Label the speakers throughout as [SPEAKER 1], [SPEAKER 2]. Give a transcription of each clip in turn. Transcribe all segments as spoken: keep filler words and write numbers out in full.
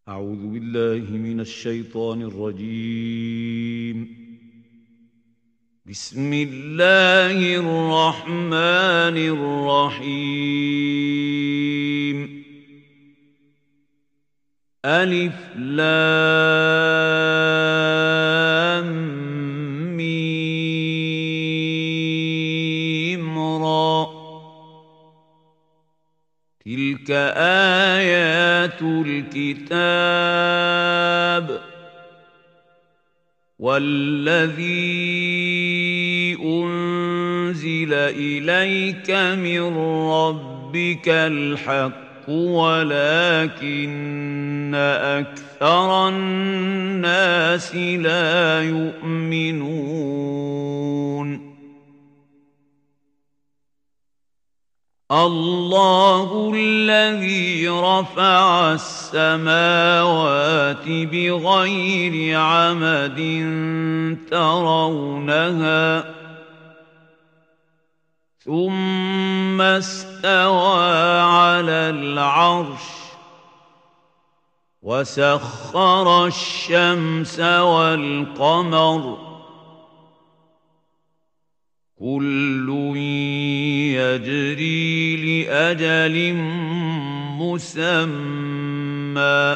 [SPEAKER 1] أعوذ بالله من الشيطان الرجيم. بسم الله الرحمن الرحيم. ألف لام ميم را. تلك آيات الكتاب والذي أنزل إليك من ربك الحق ولكن أكثر الناس لا يؤمنون. الله الذي رفع السماوات بغير عمد ترونها ثم استوى على العرش وسخر الشمس والقمر كل يجري لأجل مسمى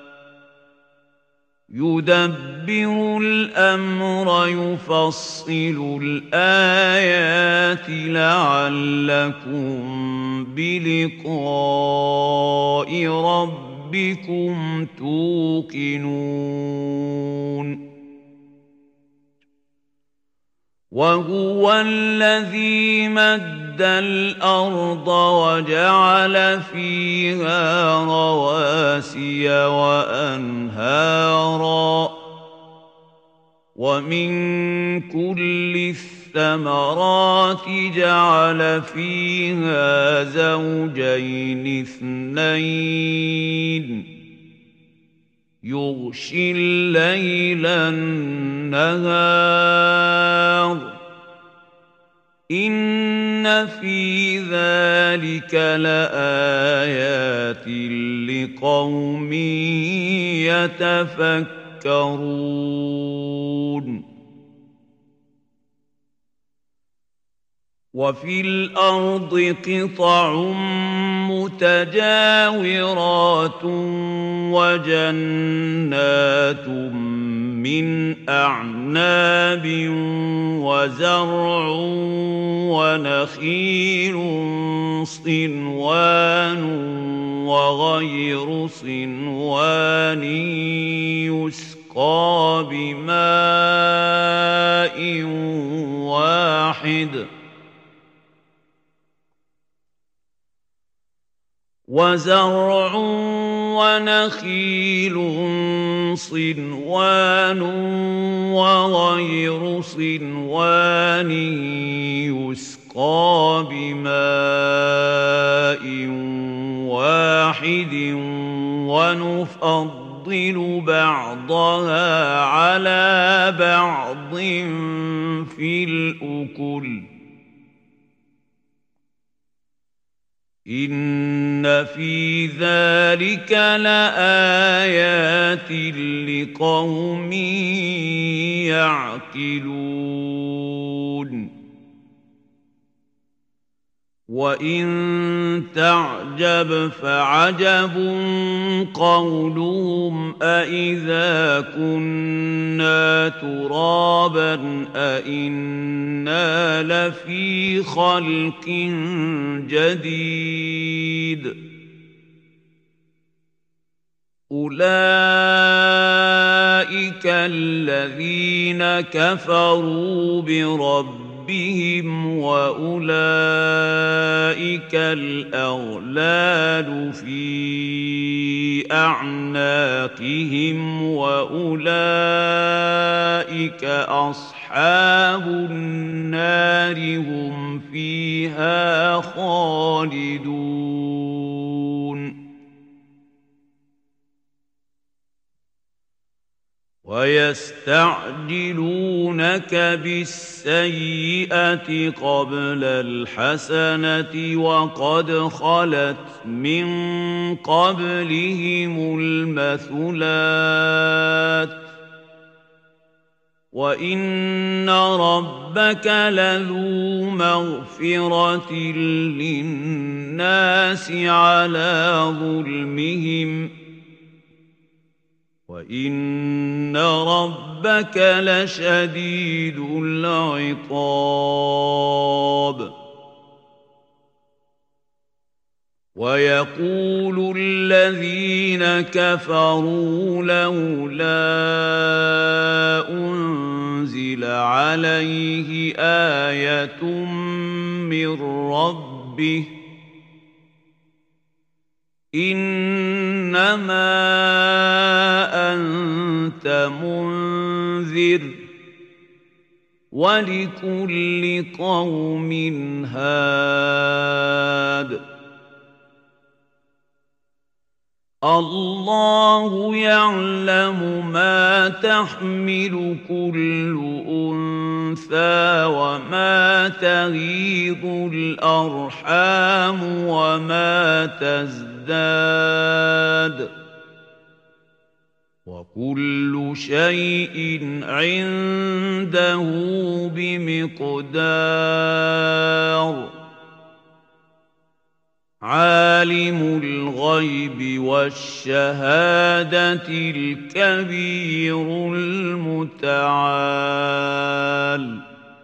[SPEAKER 1] يدبر الأمر يفصل الآيات لعلكم بلقاء ربكم توقنون. وهو الذي مد الأرض وجعل فيها رواسي وأنهارا ومن كل الثمرات جعل فيها زوجين اثنين يغشي الليل النهار إن في ذلك لآيات لقوم يتفكرون. وفي الأرض قطع متجاورات وجنات من أعناب وزرع ونخيل صنوان وغير صنوان يسقى بماء واحد وزرع ونخيل صنوان وغير صنوان يسقى بماء واحد ونفضل بعضها على بعض في الأكل إن في ذلك لآيات لقوم يعقلون. وإن تعجب فعجب قولهم أإذا كنا ترابا أإنا لفي خلق جديد أولئك الذين كفروا بربهم بهم وأولئك الأغلال في أعناقهم وأولئك أصحاب النار هم فيها خالدون. ويستعجلونك بالسيئة قبل الحسنة وقد خلت من قبلهم المثلات وإن ربك لذو مغفرة للناس على ظلمهم وإن ربك لشديد العقاب ويقول الذين كفروا لولا أنزل عليه آية من ربه إنما أنت منذر ولكل قوم هاد الله يعلم ما تحمل كل أنثى وما تغيض الأرحام وما تزداد وكل شيء عنده بمقدار عالم الغيب والشهادة الكبير المتعال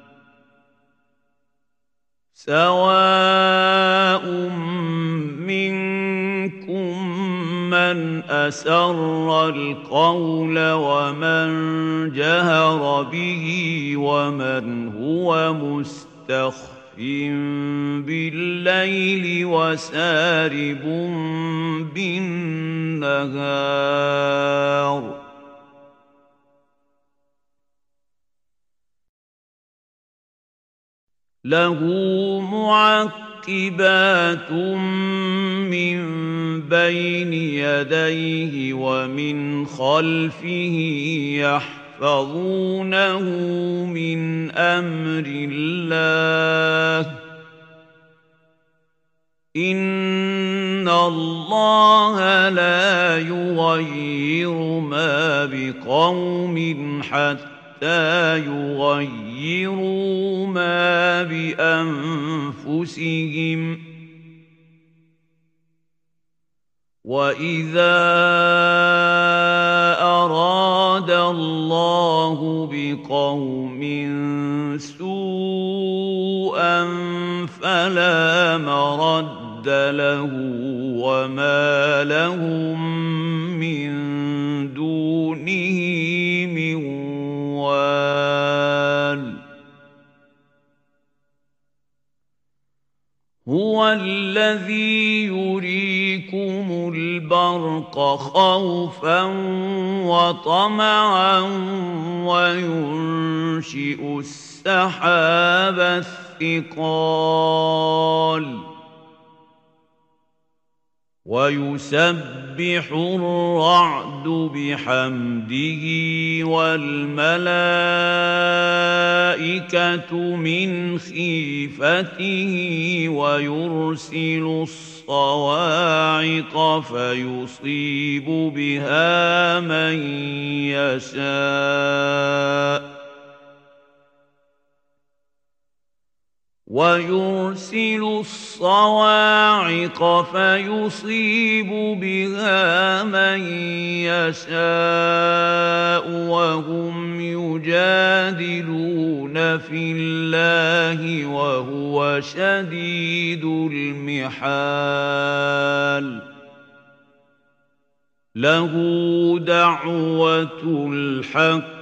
[SPEAKER 1] سواء منكم من أسر القول ومن جهر به ومن هو مستخف بالليل وسارب بالنهار له معقبات من بين يديه ومن خلفه يحفظونه من أمر الله إن الله لا يغير ما بقوم حتى يغيروا ما بأنفسهم وإذا أراد الله بقوم سوءا فلا مرد له وما لهم من دونه من وال هو الذي يريكم البرق خوفا وطمعا وينشئ السحاب الثقال ويسبح الرعد بحمده والملائكة من خيفته ويرسل الصواعق فيصيب بها من يشاء ويرسل الصواعق فيصيب بها من يشاء وهم يجادلون في الله وهو شديد المحال له دعوة الحق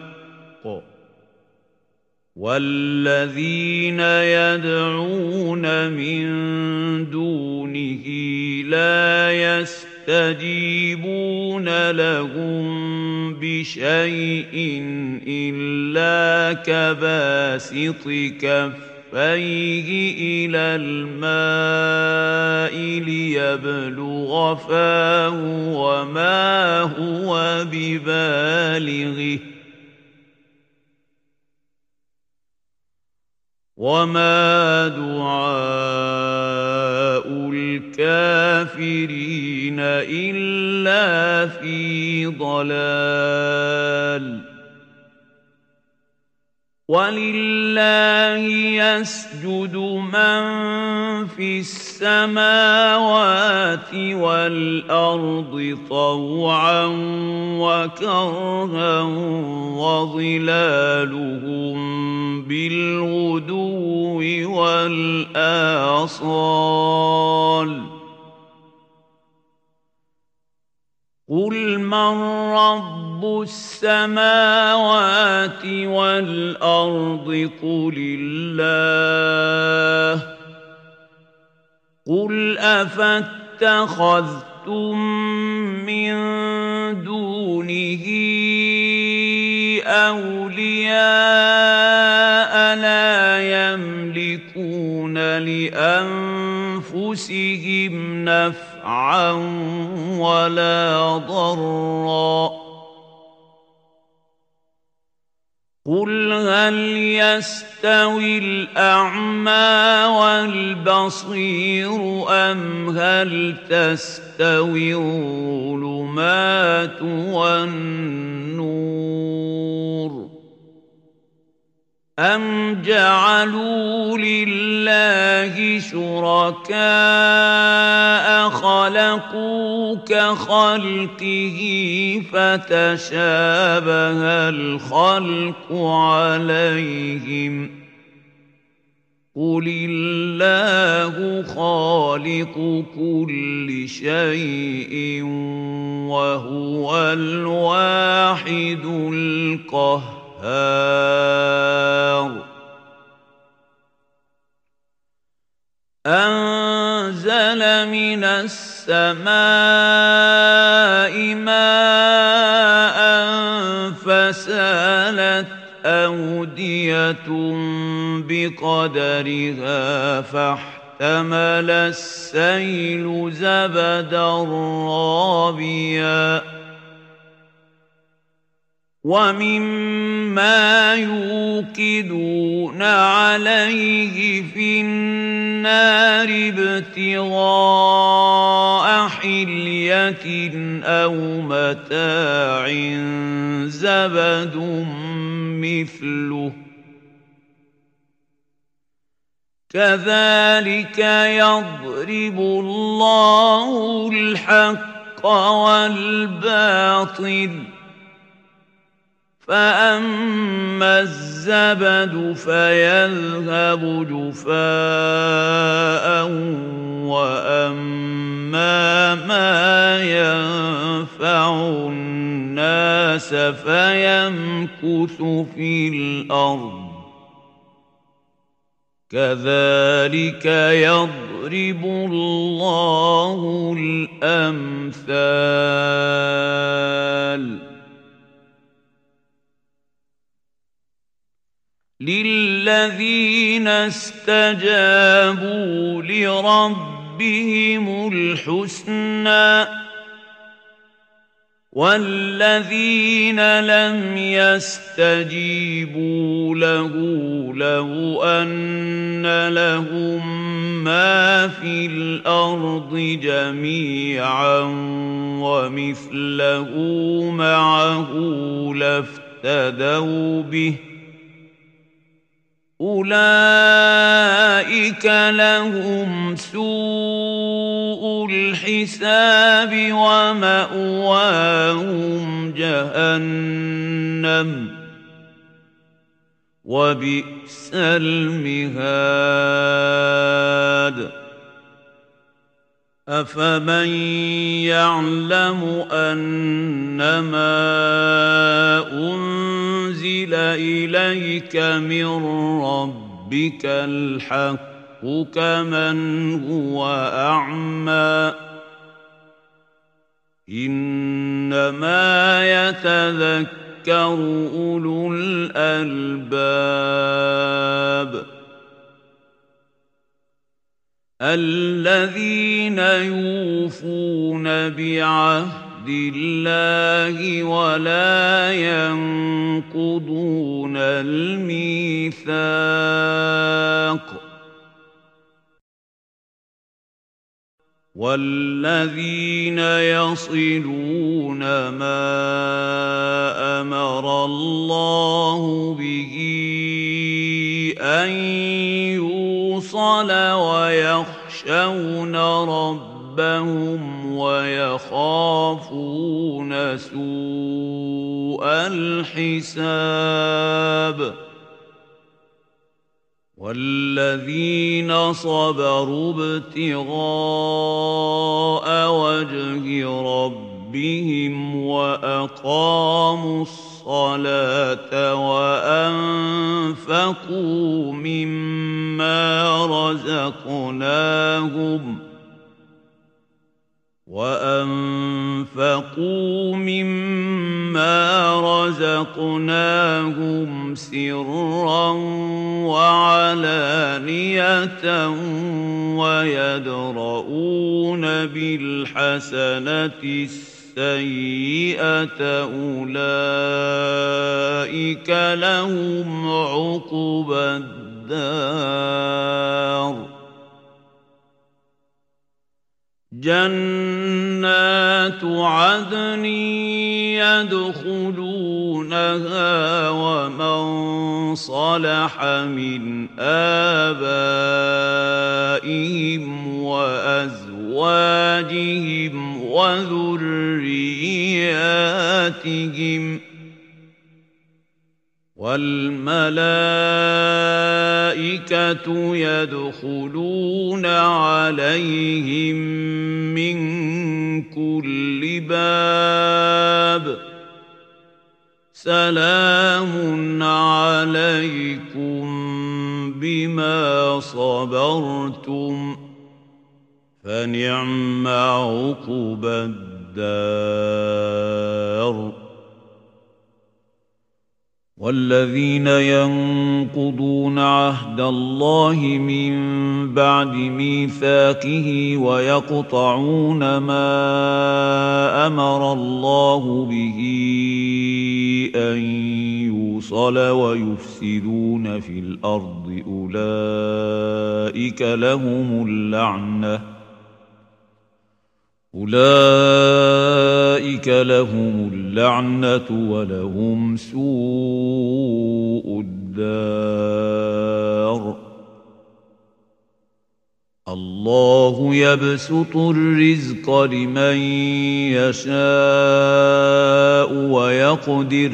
[SPEAKER 1] والذين يدعون من دونه لا يستجيبون لهم بشيء إلا كباسط كفيه إلى الماء ليبلغ فاه وما هو ببالغه وما دعاء الكافرين إلا في ضلال ولله يسجد من في السماوات والأرض طوعا وكرها وظلالهم بالغدو والآصال قل من رب السماوات والأرض قل الله قل أفاتخذتم من دونه أولياء لا يملكون لأنفسهم نفعا ولا ضرا قل هل يستوي الأعمى والبصير أم هل تستوي الظلمات والنور أم جعلوا لله شركاء خلقوا كخلقه فتشابه الخلق عليهم قل الله خالق كل شيء وهو الواحد القهار أنزل من السماء ماء فسالت أودية بقدرها فاحتمل السيل زبدا رابيا ومما يوقدون عليه في النار ابتغاء حلية أو متاع زبد مثله كذلك يضرب الله الحق والباطل فأما الزبد فيذهب جفاء وأما ما ينفع الناس فيمكث في الأرض كذلك يضرب الله الأمثال للذين استجابوا لربهم الحسنى والذين لم يستجيبوا له لو أن لهم ما في الأرض جميعا ومثله معه لافتدوا به أولئك لهم سوء الحساب ومأواهم جهنم وبئس المهاد أفمن يعلم أنما أنزل إليك من ربك الحق كمن هو أعمى إنما يتذكر أولو الألباب الذين يوفون بعهد الله ولا ينقضون الميثاق والذين يصلون ما أمر الله به أن يوصل ويخشون ربهم ويخافون سوء الحساب والذين صبروا ابتغاء وجه ربهم وأقاموا الصلاة وأنفقوا مما رزقناهم وأنفقوا مما رزقناهم سرا وعلانية ويدرؤون بالحسنة السيئة أولئك لهم عقبى الدار جنات عدن يدخلونها ومن صلح من آبائهم وأزواجهم وذرياتهم والملائكة يدخلون عليهم من كل باب سلام عليكم بما صبرتم فنعم عقبى الدار والذين ينقضون عهد الله من بعد ميثاقه ويقطعون ما أمر الله به أن يوصل ويفسدون في الأرض أولئك لهم اللعنة أولئك لهم اللعنة ولهم سوء الدار الله يبسط الرزق لمن يشاء ويقدر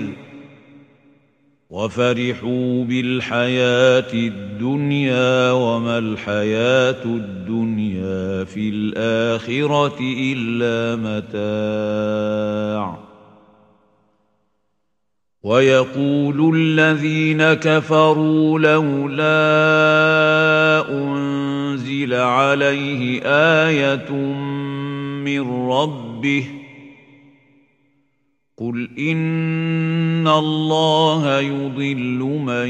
[SPEAKER 1] وفرحوا بالحياة الدنيا وما الحياة الدنيا في الآخرة إلا متاع ويقول الذين كفروا لولا أنزل عليه آية من ربه قل إن الله يضل من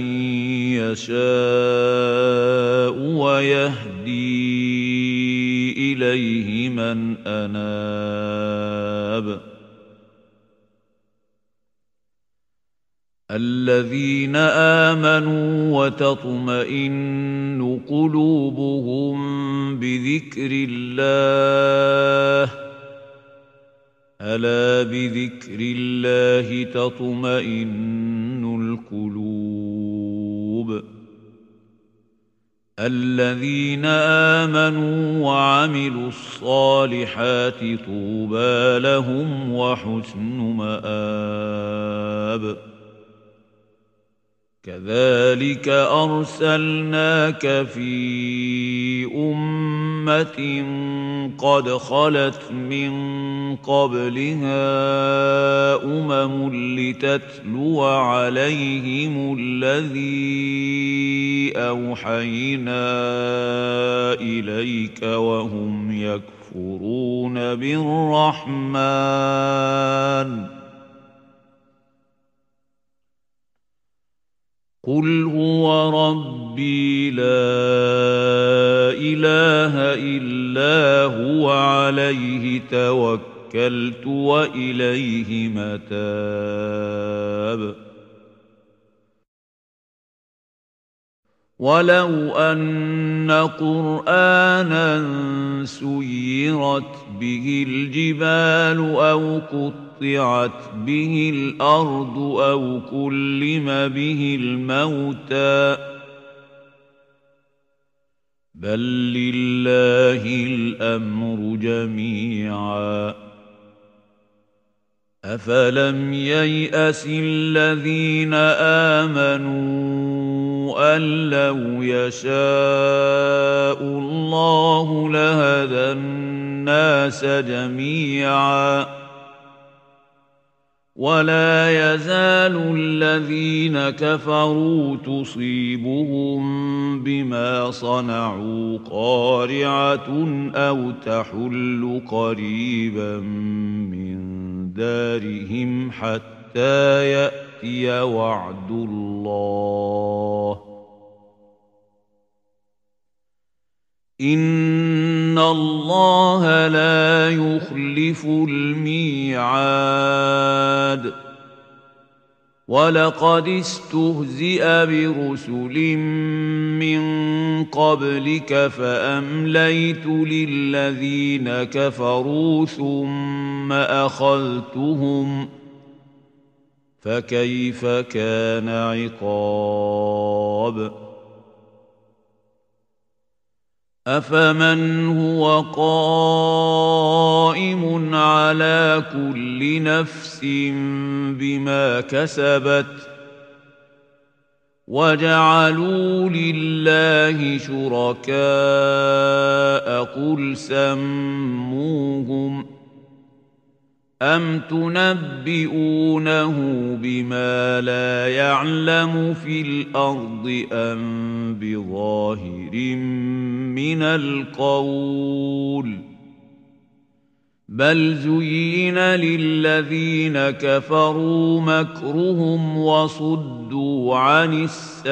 [SPEAKER 1] يشاء ويهدي إليه من أناب الذين آمنوا وتطمئن قلوبهم بذكر الله ألا بذكر الله تطمئن القلوب الذين آمنوا وعملوا الصالحات طوبى لهم وحسن مآب كذلك أرسلناك في أمة قد خلت من قبلها أمم لتتلو عليهم الذي أوحينا إليك وهم يكفرون بالرحمن قل هو ربي لا إله إلا هو عليه توكلت توكلت وإليه متاب ولو أن قرآنا سيرت به الجبال أو قطعت به الأرض أو كلم به الموتى بل لله الأمر جميعا أفلم ييأس الذين آمنوا أن لو يشاء الله لهدى الناس جميعا ولا يزال الذين كفروا تصيبهم بما صنعوا قارعة أو تحل قريبا من دارهم حتى يأتي وعد الله إن الله لا يخلف الميعاد ولقد استهزئ برسل من قبلك فأمليت للذين كفروا ثم أخذتهم فكيف كان عقاب أفمن هو قائم على كل نفس بما كسبت وجعلوا لله شركاء قل سموهم أم تنبئونه بما لا يعلم في الأرض أم بظاهر من القول بل زين للذين كفروا مكرهم وصدوا عن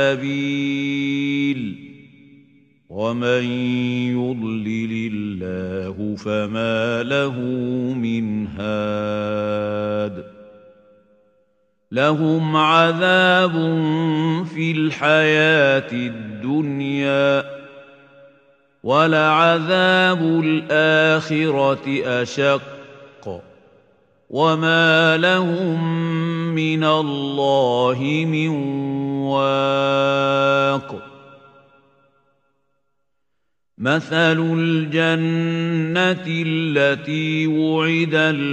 [SPEAKER 1] السبيل ومن يضلل الله فما له من هاد لهم عذاب في الحياة الدنيا ولعذاب الآخرة أشق وما لهم من الله من واق مثل الجنة التي وعد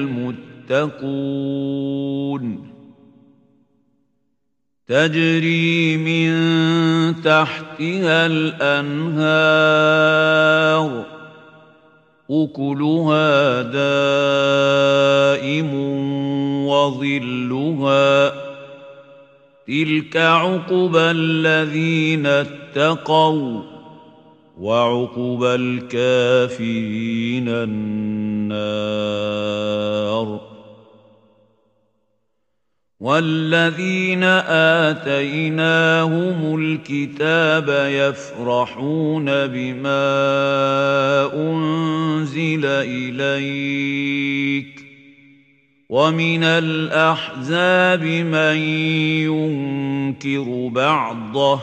[SPEAKER 1] المتقون تجري من تحتها الأنهار أكلها دائم وظلها تلك عقبى الذين اتقوا وعقبى الكافرين النار والذين آتيناهم الكتاب يفرحون بما أنزل إليك ومن الأحزاب من ينكر بعضه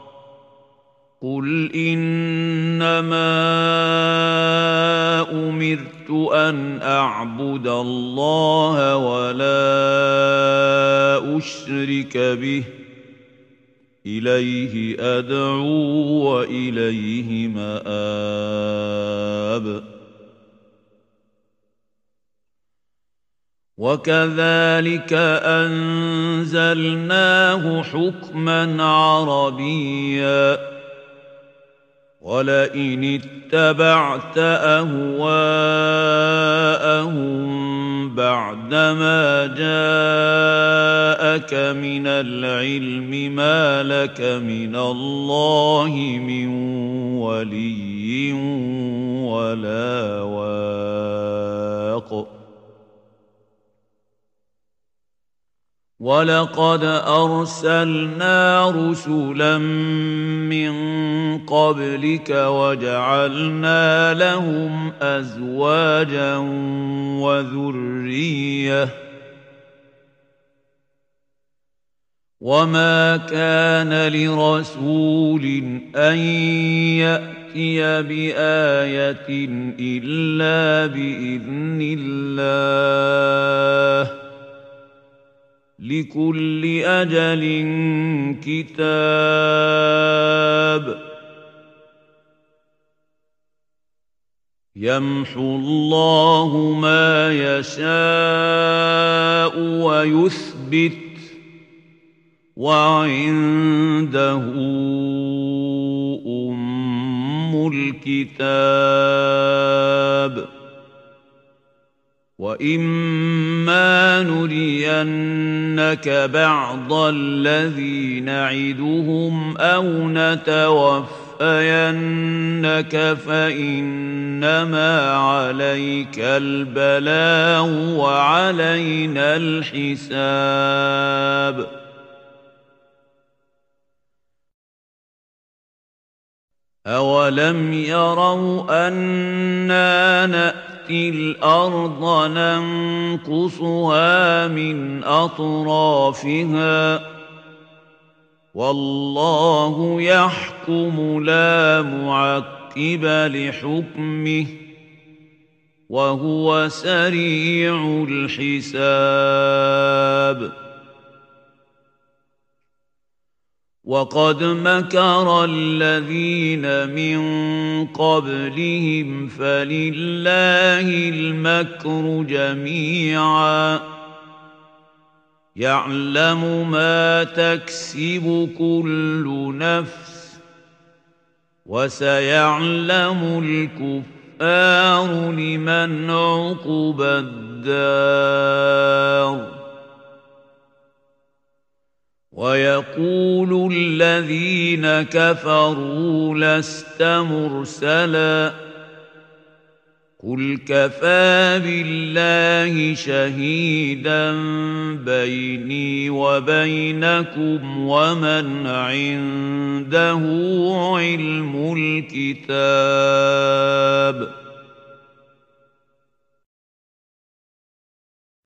[SPEAKER 1] قل إنما أمرت أن أعبد الله ولا أشرك به إليه أدعو وإليه مآب وكذلك أنزلناه حكما عربيا ولئن اتبعت أهواءهم بعدما جاءك من العلم ما لك من الله من ولي ولا واق وَلَقَدْ أَرْسَلْنَا رُسُلًا مِّن قَبْلِكَ وَجَعَلْنَا لَهُمْ أَزْوَاجًا وَذُرِّيَّةً وَمَا كَانَ لِرَسُولٍ أَن يَأْتِيَ بِآيَةٍ إِلَّا بِإِذْنِ اللَّهِ لِكُلِّ أَجَلٍ كِتَابٌ يَمْحُو اللَّهُ مَا يَشَاءُ وَيُثْبِتُ وَعِندَهُ أُمُّ الْكِتَابِ وَإِمَّا نُرِيَنَّكَ بَعْضَ الَّذِي نَعِدُهُمْ أَوْ نَتَوَفَّيَنَّكَ فَإِنَّمَا عَلَيْكَ الْبَلَاغُ وَعَلَيْنَا الْحِسَابُ أَوَلَمْ يَرَوْا أَنَّا نَأْتِي الْأَرْضَ نَنقُصُهَا مِنْ أَطْرَافِهَا وَاللَّهُ يَحْكُمُ لَا مُعَقِّبَ لِحُكْمِهِ وَهُوَ سَرِيعُ الْحِسَابِ وَقَدْ مَكَرَ الَّذِينَ مِن قَبْلِهِمْ فَلِلَّهِ الْمَكْرُ جَمِيعًا يَعْلَمُ مَا تَكْسِبُ كُلُّ نَفْسٍ وَسَيَعْلَمُ الْكُفَّارُ لِمَنْ عُقْبَى الدَّارِ وَيَقُولُ الَّذِينَ كَفَرُوا لَسْتَ مُرْسَلًا قُلْ كَفَىٰ بِاللَّهِ شَهِيدًا بَيْنِي وَبَيْنَكُمْ وَمَنْ عِندَهُ عِلْمُ الْكِتَابِ